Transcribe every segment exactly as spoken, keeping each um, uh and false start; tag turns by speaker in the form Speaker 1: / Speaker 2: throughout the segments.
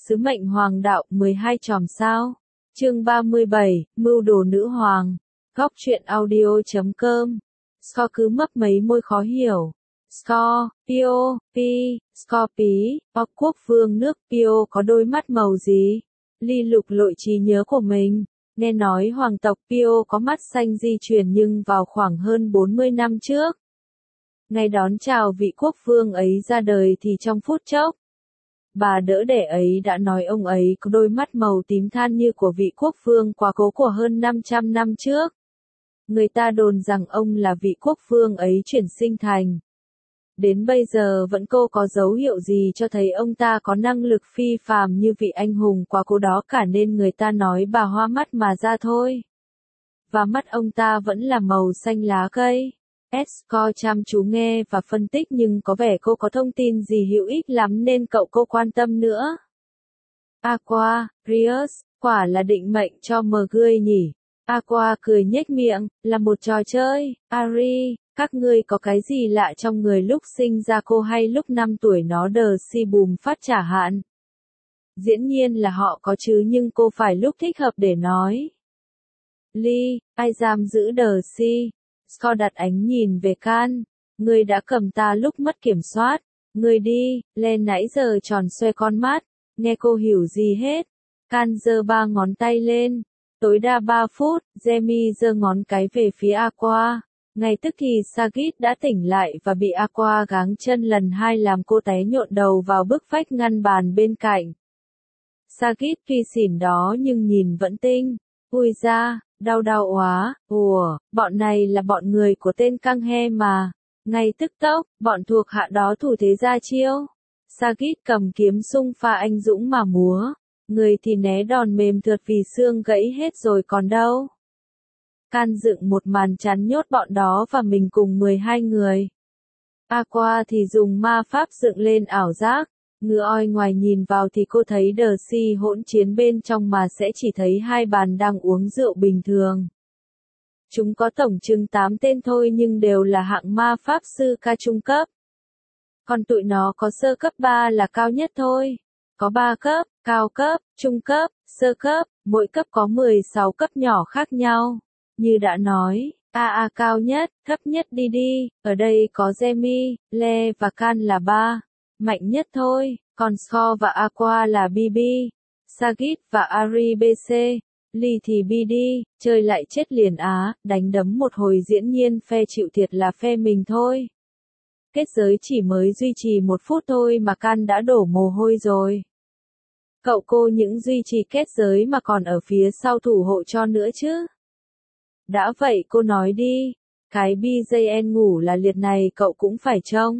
Speaker 1: Sứ mệnh hoàng đạo mười hai chòm sao. Chương ba mươi bảy, Mưu đồ nữ hoàng. Góc truyện audio chấm com. Score cứ mấp mấy môi khó hiểu. Score, Pio, Pi, Scorpi, hoặc quốc vương nước Pio có đôi mắt màu gì? Ly lục lội trí nhớ của mình. Nghe nói hoàng tộc Pio có mắt xanh di truyền nhưng vào khoảng hơn bốn mươi năm trước. Ngày đón chào vị quốc vương ấy ra đời thì trong phút chốc. Bà đỡ đẻ ấy đã nói ông ấy có đôi mắt màu tím than như của vị quốc vương quá cố của hơn năm trăm năm trước. Người ta đồn rằng ông là vị quốc vương ấy chuyển sinh thành. Đến bây giờ vẫn cô có dấu hiệu gì cho thấy ông ta có năng lực phi phàm như vị anh hùng quá cố đó cả nên người ta nói bà hoa mắt mà ra thôi. Và mắt ông ta vẫn là màu xanh lá cây. Score chăm chú nghe và phân tích nhưng có vẻ cô có thông tin gì hữu ích lắm nên cậu cô quan tâm nữa. Aqua, Rios, quả là định mệnh cho Mercury nhỉ. Aqua cười nhếch miệng, là một trò chơi. Ari, các ngươi có cái gì lạ trong người lúc sinh ra cô hay lúc năm tuổi nó đờ si bùm phát trả hạn? Dĩ nhiên là họ có chứ nhưng cô phải lúc thích hợp để nói. Ly, ai dám giữ đờ si? Score đặt ánh nhìn về Can. Ngươi đã cầm ta lúc mất kiểm soát. Ngươi đi, lên nãy giờ tròn xoe con mắt. Nghe cô hiểu gì hết. Can giơ ba ngón tay lên. Tối đa ba phút, Jamie giơ ngón cái về phía Aqua. Ngay tức thì Sagit đã tỉnh lại và bị Aqua gáng chân lần hai làm cô té nhộn đầu vào bức vách ngăn bàn bên cạnh. Sagit tuy xỉn đó nhưng nhìn vẫn tinh. Ui da, đau đau quá, ủa, bọn này là bọn người của tên căng he mà. Ngay tức tốc, bọn thuộc hạ đó thủ thế ra chiêu. Sagit cầm kiếm xung pha anh dũng mà múa. Người thì né đòn mềm thượt vì xương gãy hết rồi còn đâu. Can dựng một màn chắn nhốt bọn đó và mình cùng mười hai người. Aqua thì dùng ma pháp dựng lên ảo giác. Ngựa oi ngoài nhìn vào thì cô thấy đờ si hỗn chiến bên trong mà sẽ chỉ thấy hai bàn đang uống rượu bình thường. Chúng có tổng chừng tám tên thôi nhưng đều là hạng ma pháp sư ca trung cấp. Còn tụi nó có sơ cấp ba là cao nhất thôi. Có ba cấp, cao cấp, trung cấp, sơ cấp, mỗi cấp có mười sáu cấp nhỏ khác nhau. Như đã nói, a a cao nhất, thấp nhất đi đi, ở đây có Jamie, Le và Can là ba. Mạnh nhất thôi, còn Score và Aqua là bê bê, Sagit và Ari bê xê, Lee thì bê đê, chơi lại chết liền á, đánh đấm một hồi diễn nhiên phe chịu thiệt là phe mình thôi. Kết giới chỉ mới duy trì một phút thôi mà Can đã đổ mồ hôi rồi. Cậu cô những duy trì kết giới mà còn ở phía sau thủ hộ cho nữa chứ. Đã vậy cô nói đi, cái bê giê en ngủ là liệt này cậu cũng phải trông.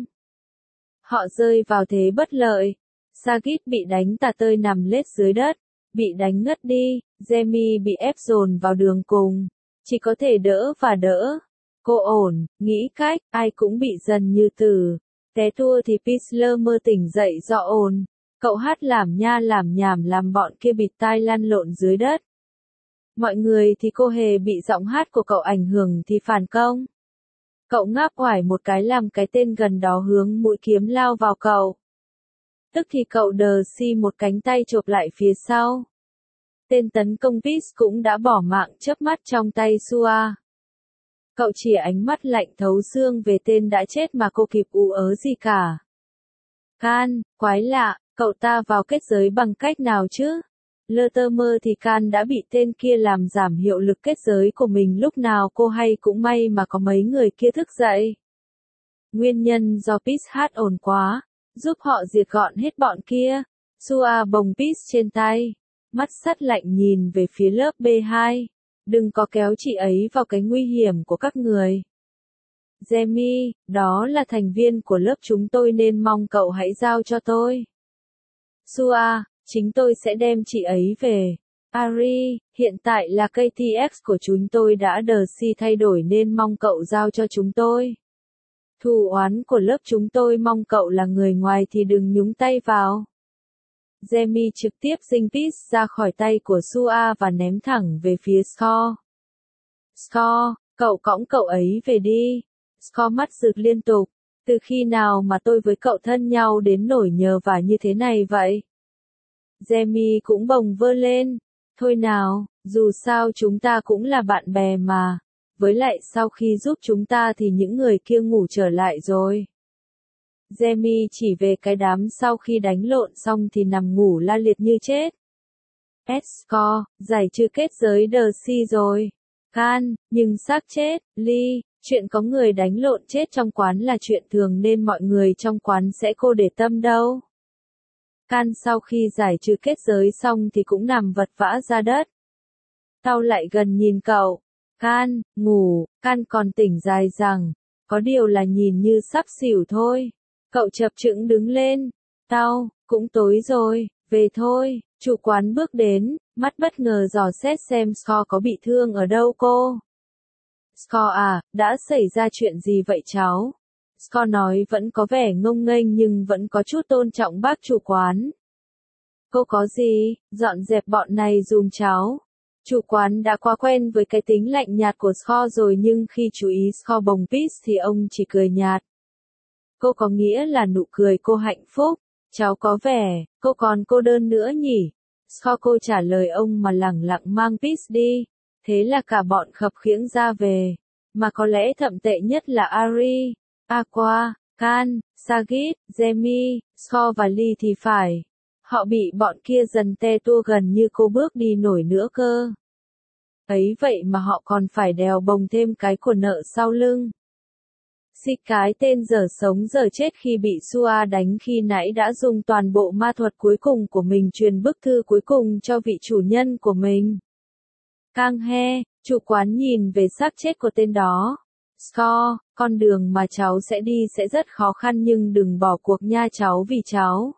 Speaker 1: Họ rơi vào thế bất lợi. Sagit bị đánh tả tơi nằm lết dưới đất, bị đánh ngất đi, Jamie bị ép dồn vào đường cùng. Chỉ có thể đỡ và đỡ. Cô ổn, nghĩ cách, ai cũng bị dần như tử. Té thua thì Pisler mơ tỉnh dậy do ồn. Cậu hát làm nha làm nhảm làm bọn kia bịt tai lăn lộn dưới đất. Mọi người thì cô hề bị giọng hát của cậu ảnh hưởng thì phản công. Cậu ngáp oải một cái làm cái tên gần đó hướng mũi kiếm lao vào cậu. Tức thì cậu đờ si một cánh tay chộp lại phía sau. Tên tấn công Pis cũng đã bỏ mạng chớp mắt trong tay Sua. Cậu chỉ ánh mắt lạnh thấu xương về tên đã chết mà cô kịp ú ớ gì cả. Can, quái lạ, cậu ta vào kết giới bằng cách nào chứ? Lơ tơ mơ thì Can đã bị tên kia làm giảm hiệu lực kết giới của mình lúc nào cô hay cũng may mà có mấy người kia thức dậy. Nguyên nhân do Pis hát ồn quá, giúp họ diệt gọn hết bọn kia. Sua bồng Pis trên tay, mắt sắt lạnh nhìn về phía lớp bê hai. Đừng có kéo chị ấy vào cái nguy hiểm của các người. Jamie, đó là thành viên của lớp chúng tôi nên mong cậu hãy giao cho tôi. Sua, chính tôi sẽ đem chị ấy về. Ari, hiện tại là ca tê ích của chúng tôi đã đờ si thay đổi nên mong cậu giao cho chúng tôi. Thù oán của lớp chúng tôi mong cậu là người ngoài thì đừng nhúng tay vào. Jamie trực tiếp dinh Pis ra khỏi tay của Sua và ném thẳng về phía Score. Score, cậu cõng cậu ấy về đi. Score mắt rực liên tục. Từ khi nào mà tôi với cậu thân nhau đến nổi nhờ vả như thế này vậy? Jamie cũng bồng vơ lên. Thôi nào, dù sao chúng ta cũng là bạn bè mà. Với lại sau khi giúp chúng ta thì những người kia ngủ trở lại rồi. Jamie chỉ về cái đám sau khi đánh lộn xong thì nằm ngủ la liệt như chết. Score, giải trừ kết giới Darcy rồi. Can, nhưng xác chết, Lee, chuyện có người đánh lộn chết trong quán là chuyện thường nên mọi người trong quán sẽ cô để tâm đâu. Can sau khi giải trừ kết giới xong thì cũng nằm vật vã ra đất. Tao lại gần nhìn cậu. Can, ngủ, Can còn tỉnh dài rằng, có điều là nhìn như sắp xỉu thôi. Cậu chập chững đứng lên. Tao, cũng tối rồi, về thôi. Chủ quán bước đến, mắt bất ngờ dò xét xem Score có bị thương ở đâu cô. Score à, đã xảy ra chuyện gì vậy cháu? Score nói vẫn có vẻ ngông nghênh nhưng vẫn có chút tôn trọng bác chủ quán. Cô có gì, dọn dẹp bọn này dùm cháu. Chủ quán đã quá quen với cái tính lạnh nhạt của Score rồi nhưng khi chú ý Score bồng pít thì ông chỉ cười nhạt. Cô có nghĩa là nụ cười cô hạnh phúc. Cháu có vẻ, cô còn cô đơn nữa nhỉ? Score cô trả lời ông mà lẳng lặng mang pít đi. Thế là cả bọn khập khiễng ra về. Mà có lẽ thậm tệ nhất là Ari, Aqua, Can, Sagit, Jamie, Score và Lee thì phải. Họ bị bọn kia dần te tua gần như cô bước đi nổi nữa cơ. Ấy vậy mà họ còn phải đèo bồng thêm cái của nợ sau lưng. Xịt cái tên dở sống dở chết khi bị Sua đánh khi nãy đã dùng toàn bộ ma thuật cuối cùng của mình truyền bức thư cuối cùng cho vị chủ nhân của mình. Cang he, chủ quán nhìn về xác chết của tên đó. Score, con đường mà cháu sẽ đi sẽ rất khó khăn nhưng đừng bỏ cuộc nha cháu vì cháu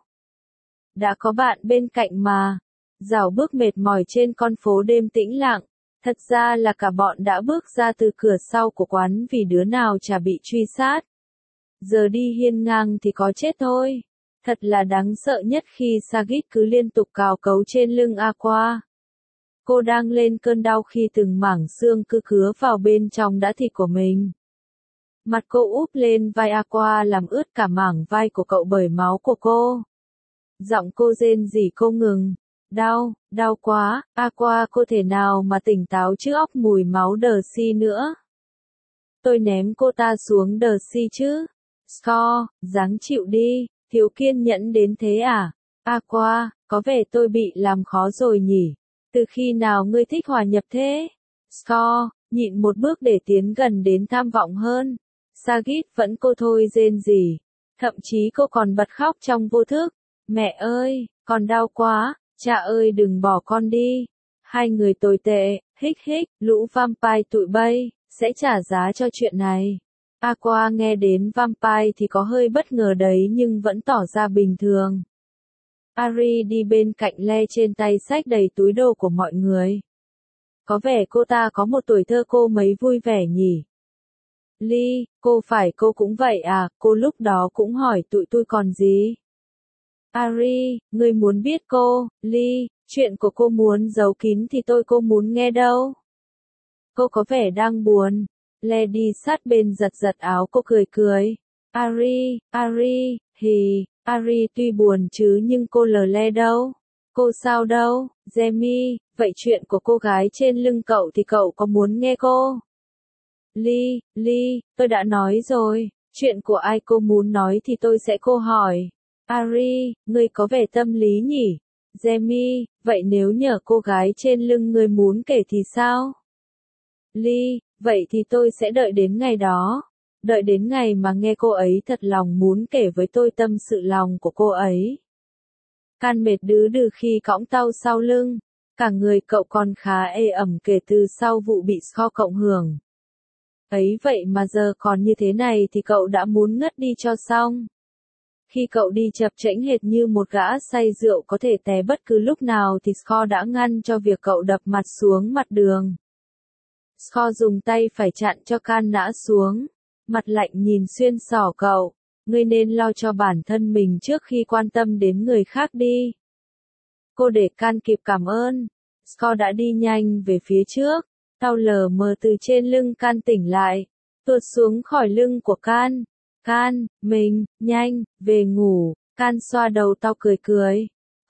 Speaker 1: đã có bạn bên cạnh mà. Dạo bước mệt mỏi trên con phố đêm tĩnh lặng. Thật ra là cả bọn đã bước ra từ cửa sau của quán vì đứa nào chả bị truy sát. Giờ đi hiên ngang thì có chết thôi. Thật là đáng sợ nhất khi Sagit cứ liên tục cào cấu trên lưng Aqua. Cô đang lên cơn đau khi từng mảng xương cứ cứa vào bên trong đã thịt của mình. Mặt cô úp lên vai Aqua làm ướt cả mảng vai của cậu bởi máu của cô. Giọng cô rên rỉ không ngừng. Đau, đau quá, Aqua cô thể nào mà tỉnh táo chứ óc mùi máu Darcy nữa. Tôi ném cô ta xuống Darcy chứ. Score, ráng chịu đi, thiếu kiên nhẫn đến thế à? Aqua, có vẻ tôi bị làm khó rồi nhỉ? Từ khi nào ngươi thích hòa nhập thế? Score, nhịn một bước để tiến gần đến tham vọng hơn. Sagit vẫn cô thôi rên rỉ. Thậm chí cô còn bật khóc trong vô thức. Mẹ ơi, con đau quá. Cha ơi đừng bỏ con đi. Hai người tồi tệ, hích hích, lũ vampire tụi bay, sẽ trả giá cho chuyện này. Aqua nghe đến vampire thì có hơi bất ngờ đấy nhưng vẫn tỏ ra bình thường. Ari đi bên cạnh le trên tay xách đầy túi đồ của mọi người. Có vẻ cô ta có một tuổi thơ cô mấy vui vẻ nhỉ. Lee, cô phải cô cũng vậy à, cô lúc đó cũng hỏi tụi tôi còn gì. Ari, ngươi muốn biết cô, Lee, chuyện của cô muốn giấu kín thì tôi cô muốn nghe đâu. Cô có vẻ đang buồn. Le đi sát bên giật giật áo cô cười cười. Ari, Ari, hì, Ari tuy buồn chứ nhưng cô lờ le đâu. Cô sao đâu, Jamie, vậy chuyện của cô gái trên lưng cậu thì cậu có muốn nghe cô? Lee, Lee, tôi đã nói rồi, chuyện của ai cô muốn nói thì tôi sẽ cô hỏi. Ari, ngươi có vẻ tâm lý nhỉ? Jamie, vậy nếu nhờ cô gái trên lưng ngươi muốn kể thì sao? Lee, vậy thì tôi sẽ đợi đến ngày đó. Đợi đến ngày mà nghe cô ấy thật lòng muốn kể với tôi tâm sự lòng của cô ấy. Can mệt đứ đừ khi cõng tàu sau lưng. Cả người cậu còn khá ê ẩm kể từ sau vụ bị Score cộng hưởng. Ấy vậy mà giờ còn như thế này thì cậu đã muốn ngất đi cho xong. Khi cậu đi chập chễnh hệt như một gã say rượu có thể té bất cứ lúc nào thì Score đã ngăn cho việc cậu đập mặt xuống mặt đường. Score dùng tay phải chặn cho Can ngã xuống. Mặt lạnh nhìn xuyên xỏ cậu. Ngươi nên lo cho bản thân mình trước khi quan tâm đến người khác đi. Cô để Can kịp cảm ơn. Score đã đi nhanh về phía trước. Tao lờ mờ từ trên lưng Can tỉnh lại. Tuột xuống khỏi lưng của Can. Can, mình, nhanh, về ngủ. Can xoa đầu tao cười cười.